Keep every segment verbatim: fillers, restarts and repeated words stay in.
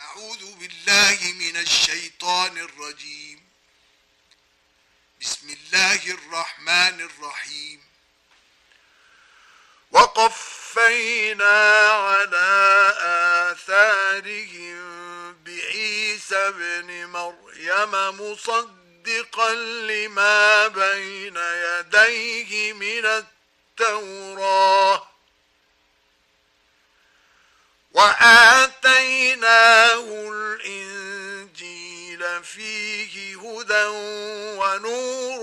أعوذ بالله من الشيطان الرجيم. بسم الله الرحمن الرحيم. وقفينا على آثارهم بعيسى ابن مريم مصدقا لما بين يديه من التوراة وآتيناه الإنجيل فيه هدى ونور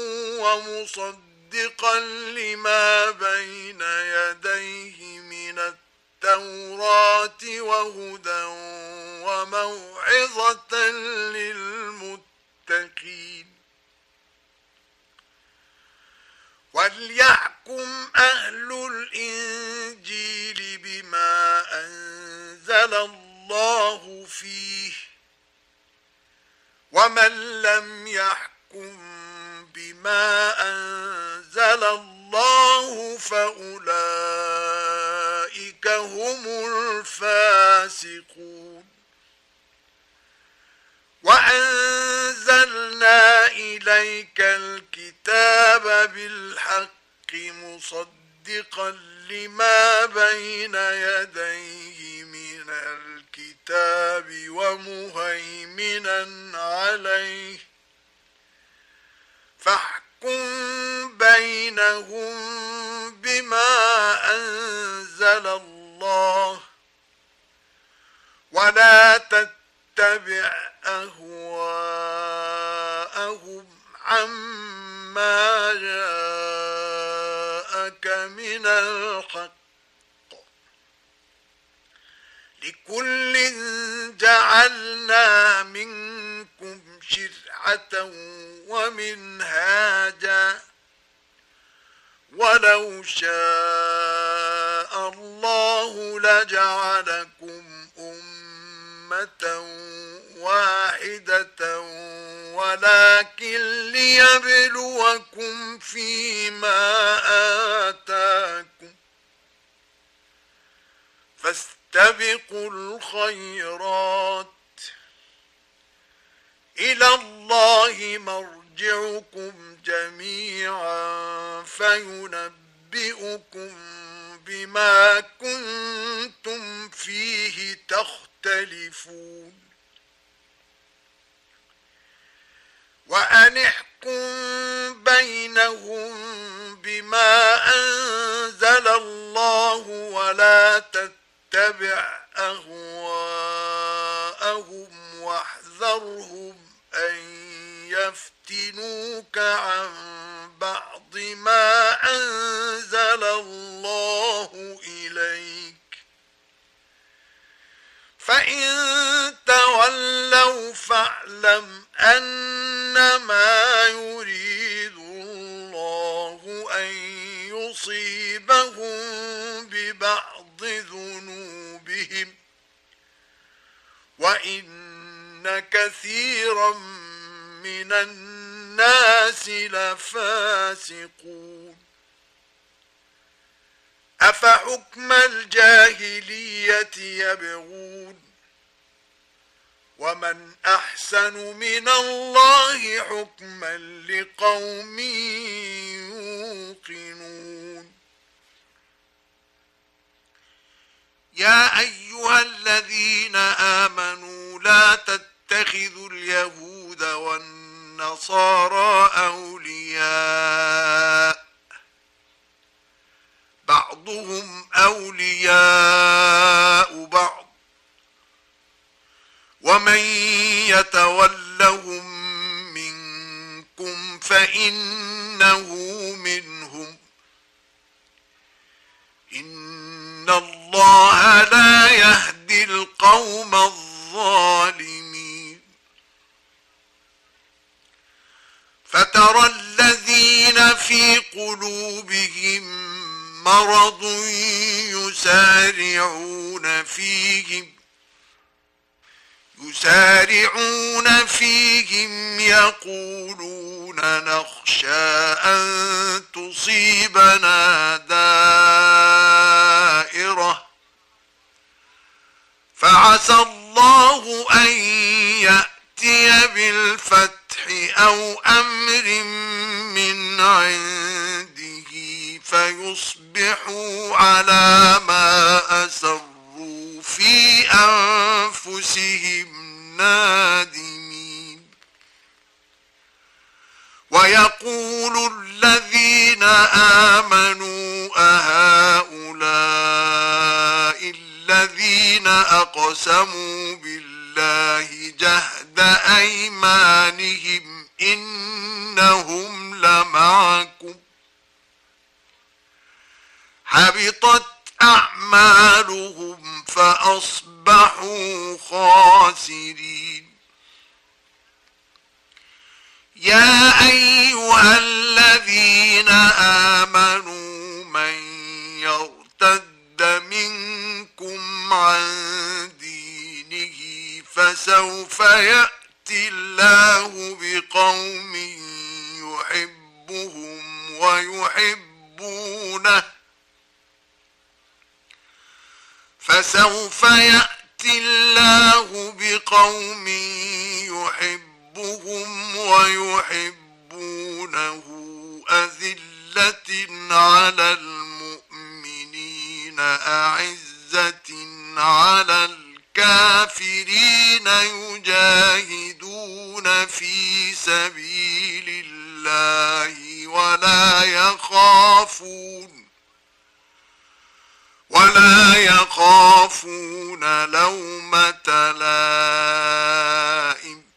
ومصدقا لما بين يديه من التوراة وهدى وموعظة للمتقين. وليحكم أهل الإنجيل بما أنزل الله فيه ومن لم يحكم بما أنزل الله فأولئك هم الفاسقون. وأنزلنا إليك الكتاب بالحق مصدقا لما بين يديه من الكتاب ومهيمنا عليه فاحكم بينهم بما أنزل الله ولا تتبع أهواءهم عما جاءك من الحق. لكل جعلنا منكم شرعة ومنهاجا ولو شاء الله لجعلكم أمة واحدة ولكن ليبلوكم فيما آتاكم فاستبقوا الخيرات إلى الله مرجعكم جميعا فينبئكم بما كنتم فيه تختلفون. وأن احكم بينهم بما أنزل الله ولا تتبع أهواءهم واحذرهم أن يفتنوك عن بعض ما أنزل الله إليك فإن تولوا فاعلم أنما يريد الله أن يصيبهم ببعض ذنوبهم وإن كثيرا من الناس لفاسقون. أفحكم الجاهلية يبغون ومن أحسن من الله حكما لقوم يوقنون. يا أيها الذين آمنوا لا تتخذوا اليهود والنصارى أولياء بعضهم أولياء بعض ومن يتولهم منكم فإنه منهم إن الله لا يهدي القوم الظالمين. فترى الذين في قلوبهم مرض يسارعون فيهم يسارعون فيهم يقولون نخشى أن تصيبنا دائرة فعسى الله أو أمر من عنده فيصبحوا على ما أسروا في أنفسهم نادمين. ويقول الذين آمنوا أهؤلاء الذين أقسموا بالله جهد أيمانهم إنهم لمعكم حبطت أعمالهم فأصبحوا خاسرين. يا أيها الذين آمنوا من يرتد منكم عن دينه فسوف يأتي الله بقوم يحبهم ويحبونه فسوف يأتي الله بقوم يحبهم ويحبونه أذلة على المؤمنين أعزة على الكافرين يجاهدون في سبيل الله ولا يخافون ولا يخافون لومة لائم.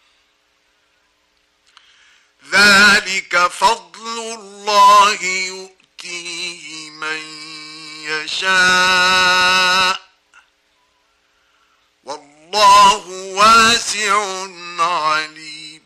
ذلك فضل الله يؤتيه من يشاء والله واسع عليم.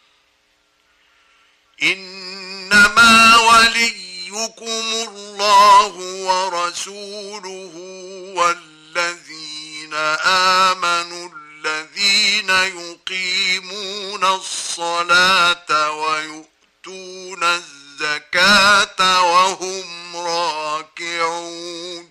إنما وليكم الله ورسوله والذين آمنوا الذين يقيمون الصلاة ويؤتون الزكاة وهم راكعون.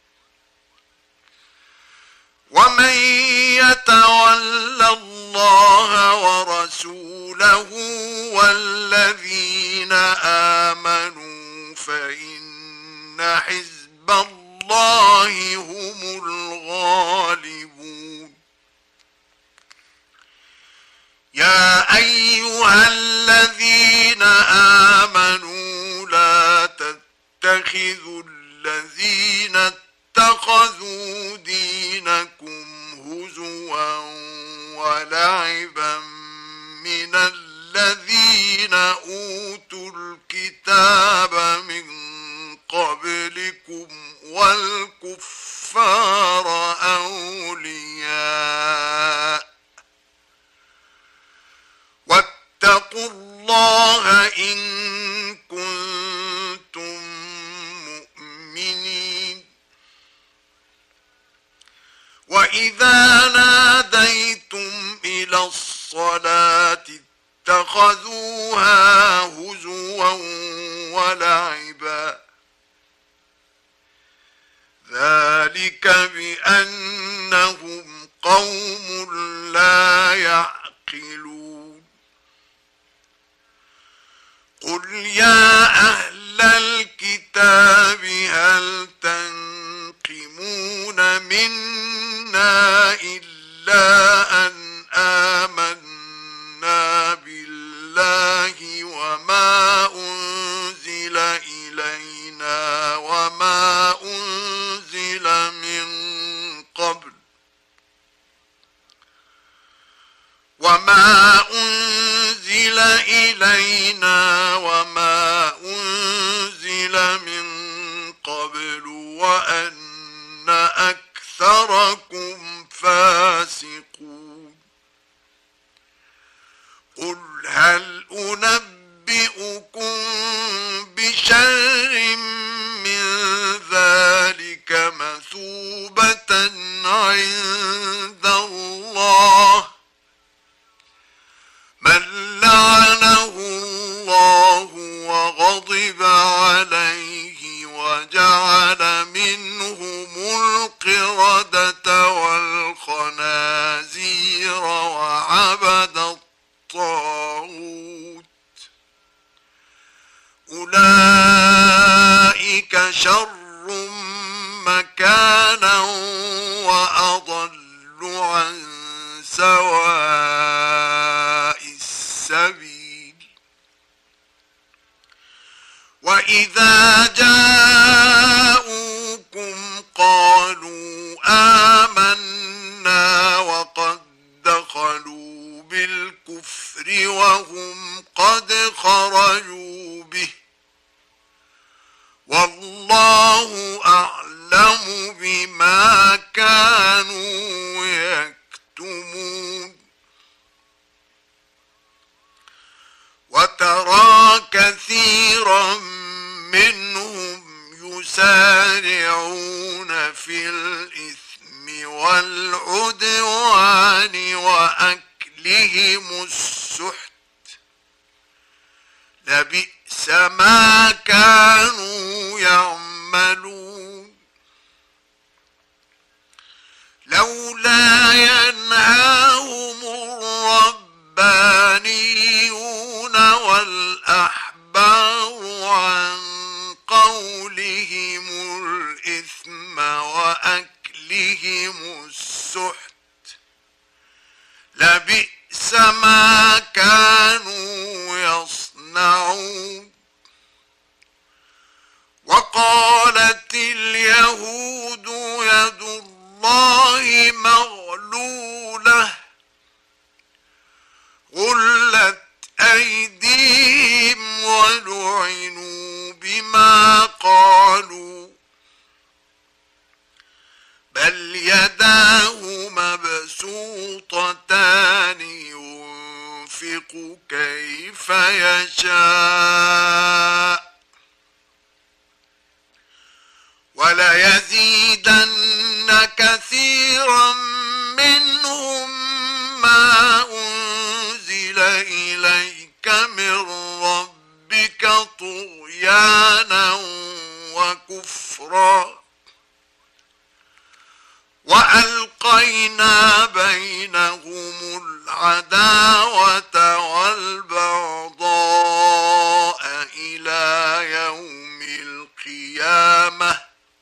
ومن يتول الله ورسوله والذين آمنوا فإن حزب الله هم الغالبون. يا أيها الذين آمنوا لا تتخذوا الذين اتخذوا دينكم هزوا ولعبا من الذين أوتوا الكتاب من قبلكم والكفار أولياء واتقوا الله إن كنتم مؤمنين. وإذا ناديتم إلى الصلاة اتخذوها هزوا ولعبا ذلك بأنهم قوم لا يعقلون. قل يا أهل الكتاب هل تنقمون منا إلا أن آمنا بالله وما أنزل إلينا وما أنزل من قبل وما أنزل إلينا وما أنزل من قبل وأن أكثركم فاسقون. قل هل أنبئكم بشر من ذلك مثوبة عند الله من لعنه الله وغضب عليه وجعل منهم القردة والخنازير وعبد الطاغوت عن سواء السبيل. وإذا جاءوكم قالوا آمنا وقد دخلوا بالكفر وهم قد خرجوا به والله أعلم بما كانوا يكتمون. وترى كثيرا منهم يسارعون في الإثم والعدوان وأكلهم السحت لبئس ما كانوا يعملون. لولا ينهاهم الربانيون والأحبار عن قولهم الإثم وأكلهم السحت لبئس ما كانوا يصنعون. وقالت اليهود يد الله مغلولة غلت أيديهم ولعنوا بما قالوا بل يداه مبسوطتان ينفق كيف يشاء وليزيدن كثيرا منهم ما أنزل إليك من ربك طغيانا وكفرا وألقينا بينهم العداوة والبغضاء إلى يوم القيامة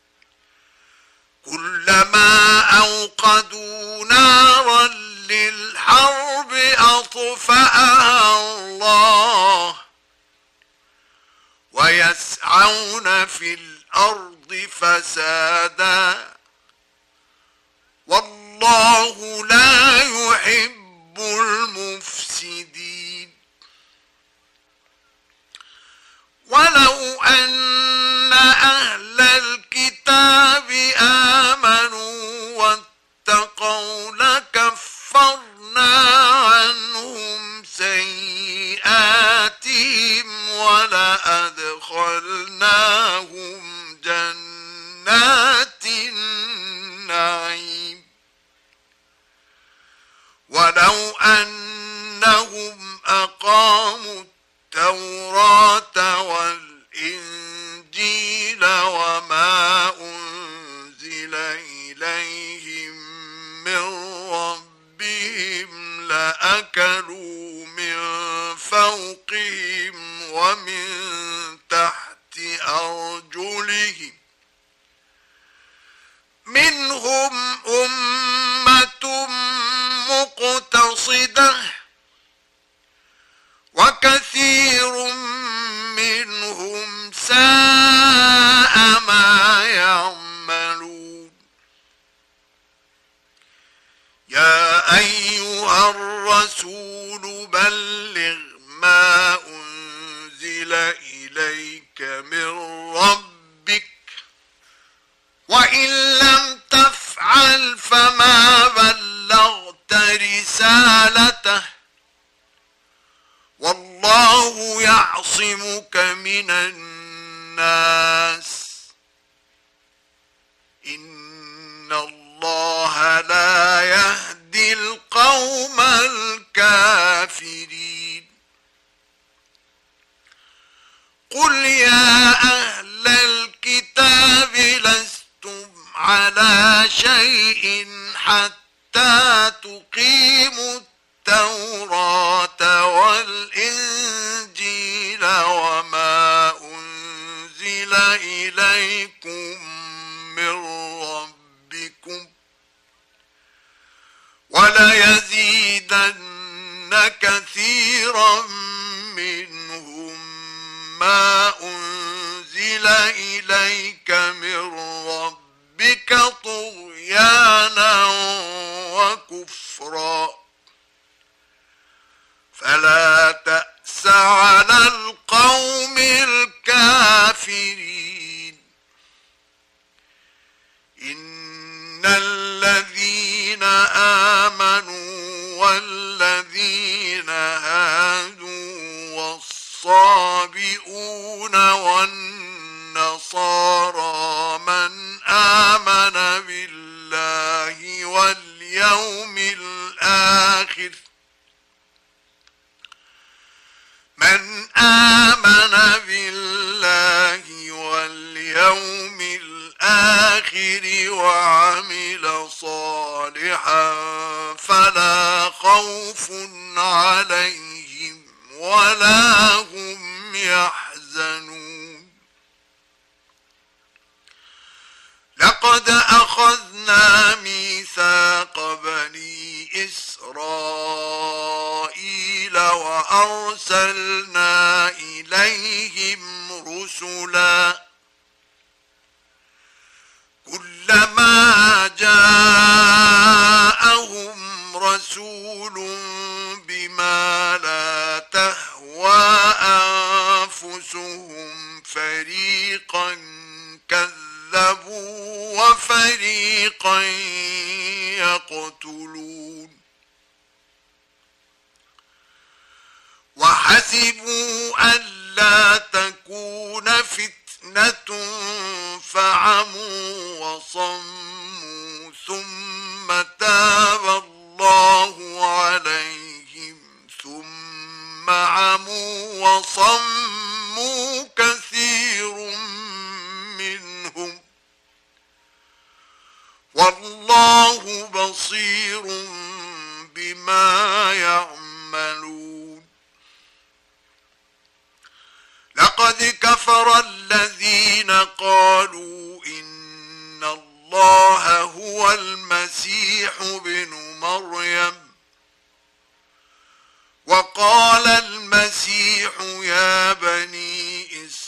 كلما أوقدوا نارا للحرب أطفأها الله ويسعون في الأرض فسادا والله لا يحب المفسدين. ولو أن أهل الكتاب آمنوا واتقوا لكفرنا عنهم سيئاتهم ولأدخلناهم جنات النعيم. ولو أنهم أقاموا التوراة والإنجيل وما أنزل إليهم من ربهم لأكلوا من فوقهم ومن تحت أرجلهم منهم أمة مقتصدة وكثير منهم ساء ما يعملون. يا أيها الرسول بلغ ما أنزل إليك من ربك وإن لم تفعل فما بلغت رسالته والله يعصمك من الناس إن الله لا يهدي القوم الكافرين. قل يا أهل الكتاب لستم على شيء حتى تقيموا التوراة والإنجيل وما أنزل إليكم من ربكم وليزيدن كثيرا منهم ما أنزل إليك من ربك طغيانا وكفرا فلا تأس على القوم الكافرين إن الذين آمنوا والذين هادوا والصابئون والنصارى من آمن بالله واليوم الآخر من آمن بالله واليوم الآخر وعمل صالحا فلا خوف عليهم ولا هم يحزنون لقد أخذنا ميثاق بني إسرائيل وأرسلنا إليهم رسلا كلما جاءهم رسول بما لا تهوى أنفسهم فريقا كذبوا وفريقا يقتلون وحسبوا ألا تكون فتنة فعموا وصموا ثم تاب الله عليهم ثم عموا وصموا كثير منهم والله بصير بما يعملون لقد كفر الذين قالوا إن الله هو المسيح ابن مريم وقال المسيح يا بني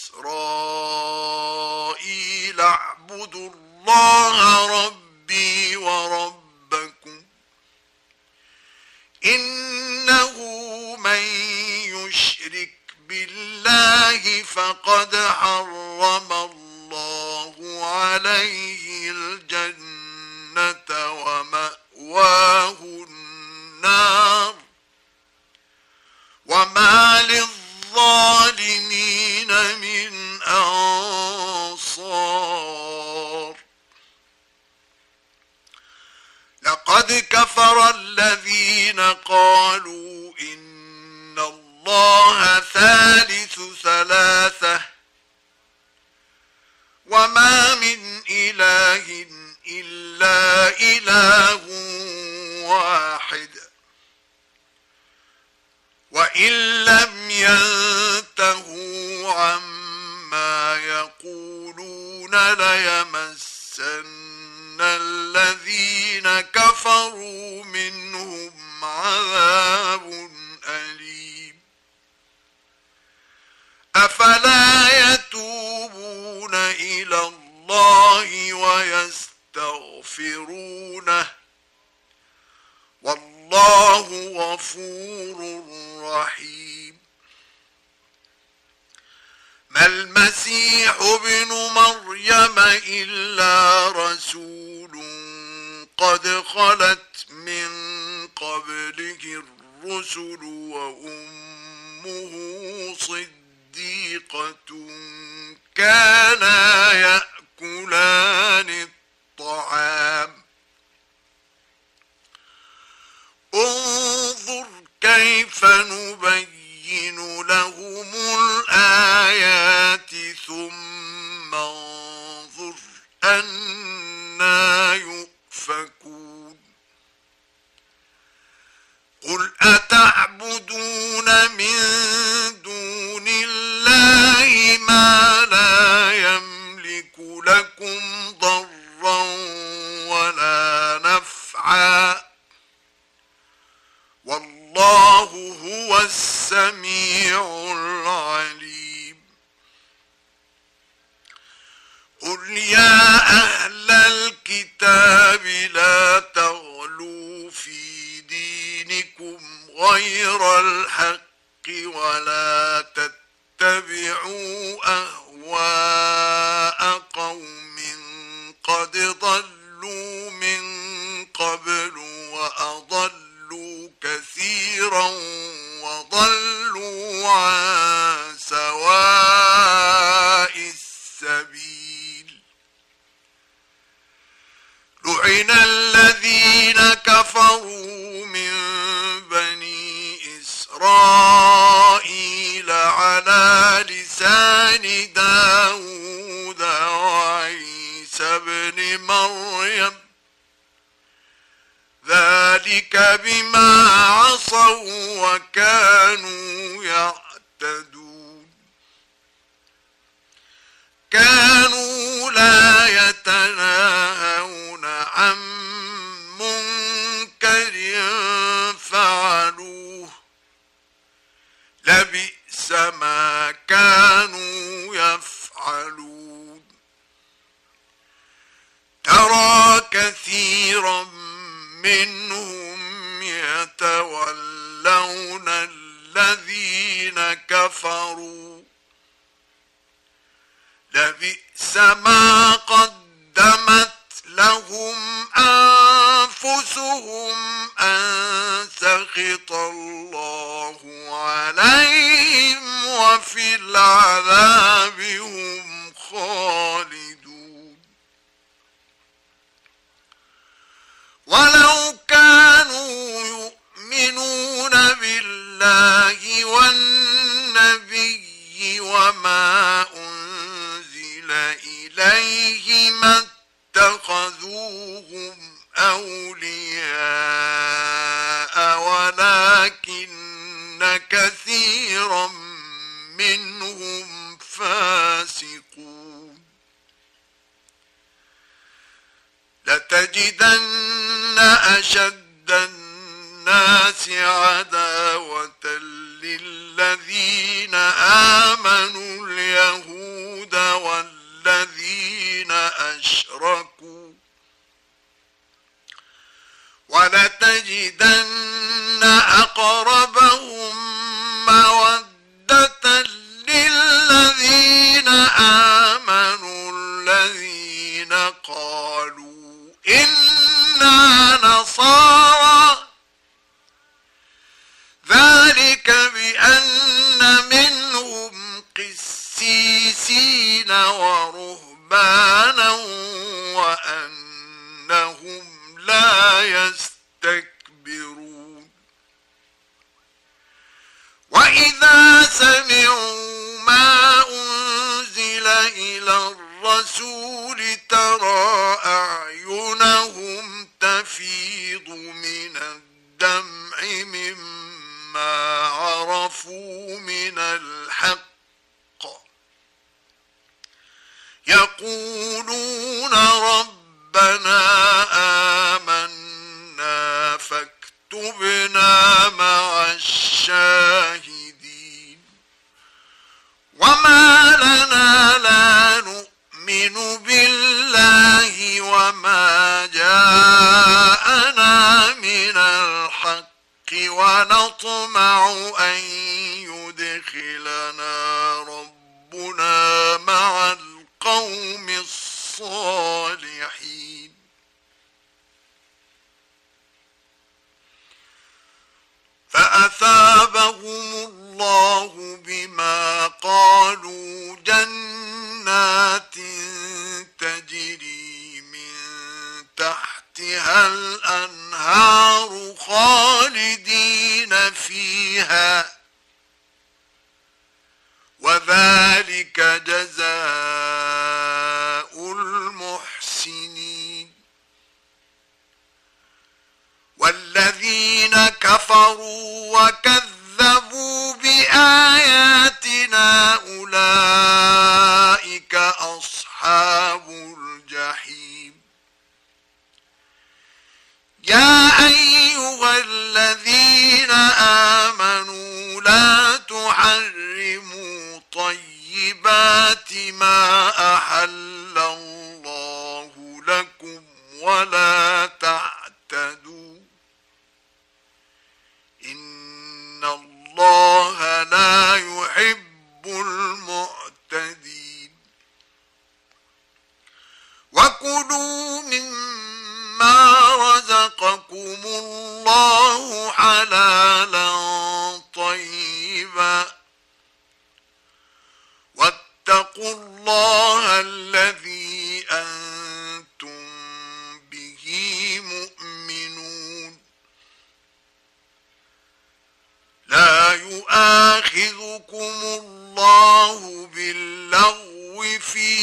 إسرائيل اعبدوا الله ربي وربكم إنه من يشرك بالله فقد حرم الله عليه الجنة ومأواه النار وما للظالمين من أنصار لقد كفر الذين قالوا إن الله ثالث ثلاثة وما من إله إلا إله واحد وإن لم ينتهوا عما يقولون ليمسن الذين كفروا منهم عذاب أليم أفلا يتوبون إلى الله ويستغفرونه والله غفور رحيم ما المسيح ابن مريم إلا رسول قد خلت من قبله الرسل وأمه صديقة كانا يأكلان الطعام انظر كيف نبين لهم الآيات ثم انظر أنا يؤفكون قل أتعبدون من دون الله ما لا يملك لكم ضرا ولا نفعا السميع العليم. قل يا أهل الكتاب لا تغلوا في دينكم غير الحق ولا تتبعوا أهواء قوم قد ضلوا من قبل وأضلوا كثيرا وضلوا عن سواء السبيل. لعن الذين كفروا من بني إسرائيل على لسان داود وعيسى ابن مريم ذلك بما عصوا وكانوا يعتدون. كانوا لا يتناهون عن منكر فعلوه لبئس ما كانوا يفعلون. ترى كثيرا منهم يتولون الذين كفروا لبئس ما قدمت لهم أنفسهم أن سخط الله عليهم وفي العذاب هم خالدون. ولو كانوا يؤمنون بالله والنبي وما أنزل إليه ما اتخذوهم أولياء ولكن كثيرا منهم فاسقون. لتجدن أشد الناس عداوة للذين آمنوا اليهود والذين أشركوا ولتجدن أقربهم مودة للذين آمنوا الذين قالوا إنا نصارى ذلك بأن منهم قسيسين ورهبانا وأنهم لا يستكبرون. وإذا سمعوا ما أنزل إلى الرسول ترى أعينهم تفيض من الدمع مما عرفوا من الحق يقولون ربنا آمنا فاكتبنا مع الشاهدين. وما لنا لا نؤمن بالله وما جاءنا من الحق ونطمع أن يدخلنا ربنا مع القوم الصالحين. فأثابهم الله بما قالوا جنات تجري من تحتها الأنهار خالدين فيها وذلك جزاء المحسنين. والذين كفروا وكذبوا بآياتنا أولئك أصحاب الجحيم. يا أيها الذين آمنوا لا إن الله لا يحب المعتدين وكلوا مما رزقكم الله حلالا طيبا واتقوا الله الذي أنتم به مؤمنون لا يؤاخذكم الله باللغو في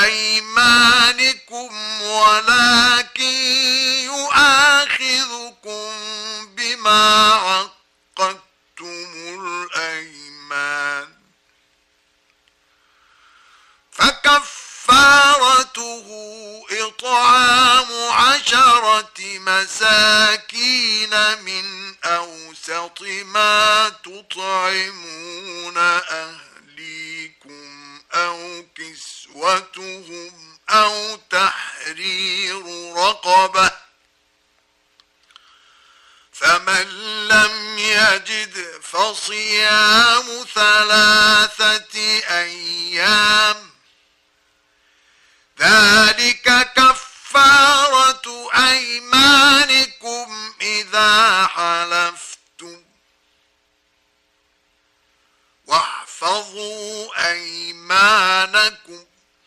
أيمانكم ولكن يؤاخذكم بما عقدتم الأيمان فكفارته إطعام عشرة مساكين من أوسط ما تطعمون أهليكم أو كسوتهم أو تحرير رقبة فمن لم يجد فصيام ثلاثة أيام ذلك كفارة أيمانكم إذا حلفتم واحفظوا أيمانكم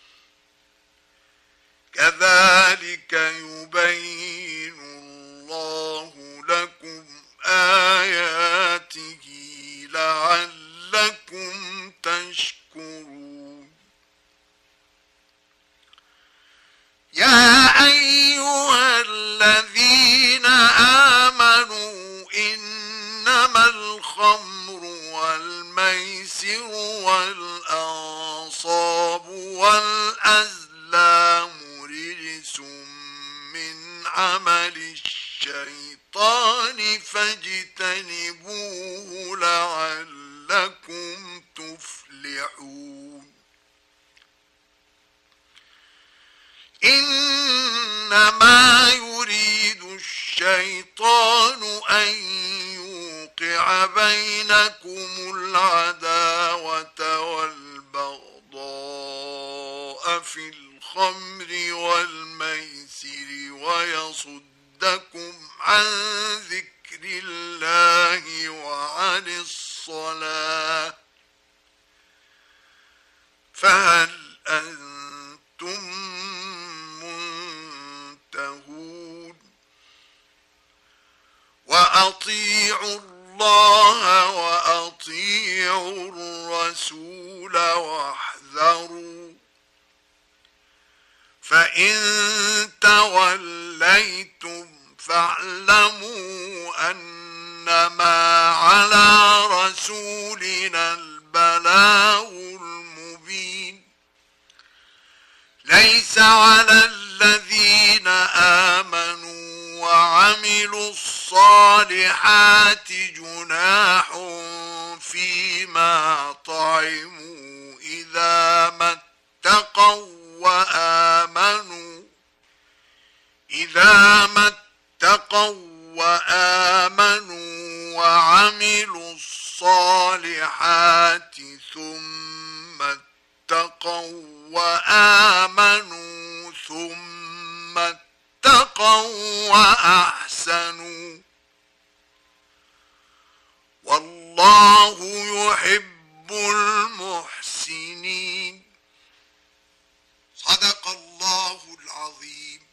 كذلك يبين الله لكم آياته لعلكم تشكرون يا أيها الذين آمنوا إنما الخمر والميسر والأنصاب والأزلام رجس من عمل الشيطان فاجتنبوه لعلكم تفلحون إنما يريد الشيطان أن يوقع بينكم العداوة والبغضاء في الخمر والميسر ويصدكم عن ذكر الله وعن الصلاة فهل أنتم منتهون وأطيعوا الله وأطيعوا الرسول واحذروا فإن توليتم فاعلموا أنما على رسولنا البلاغ المبين ليس على الذين آمنوا وعملوا الصالحات جناح فيما طعموا إذا ما اتقوا وآمنوا إذا ما اتقوا وآمنوا وعملوا الصالحات ثم اتقوا وآمنوا ثم اتقوا وأحسنوا والله يحب المحسنين صدق الله العظيم.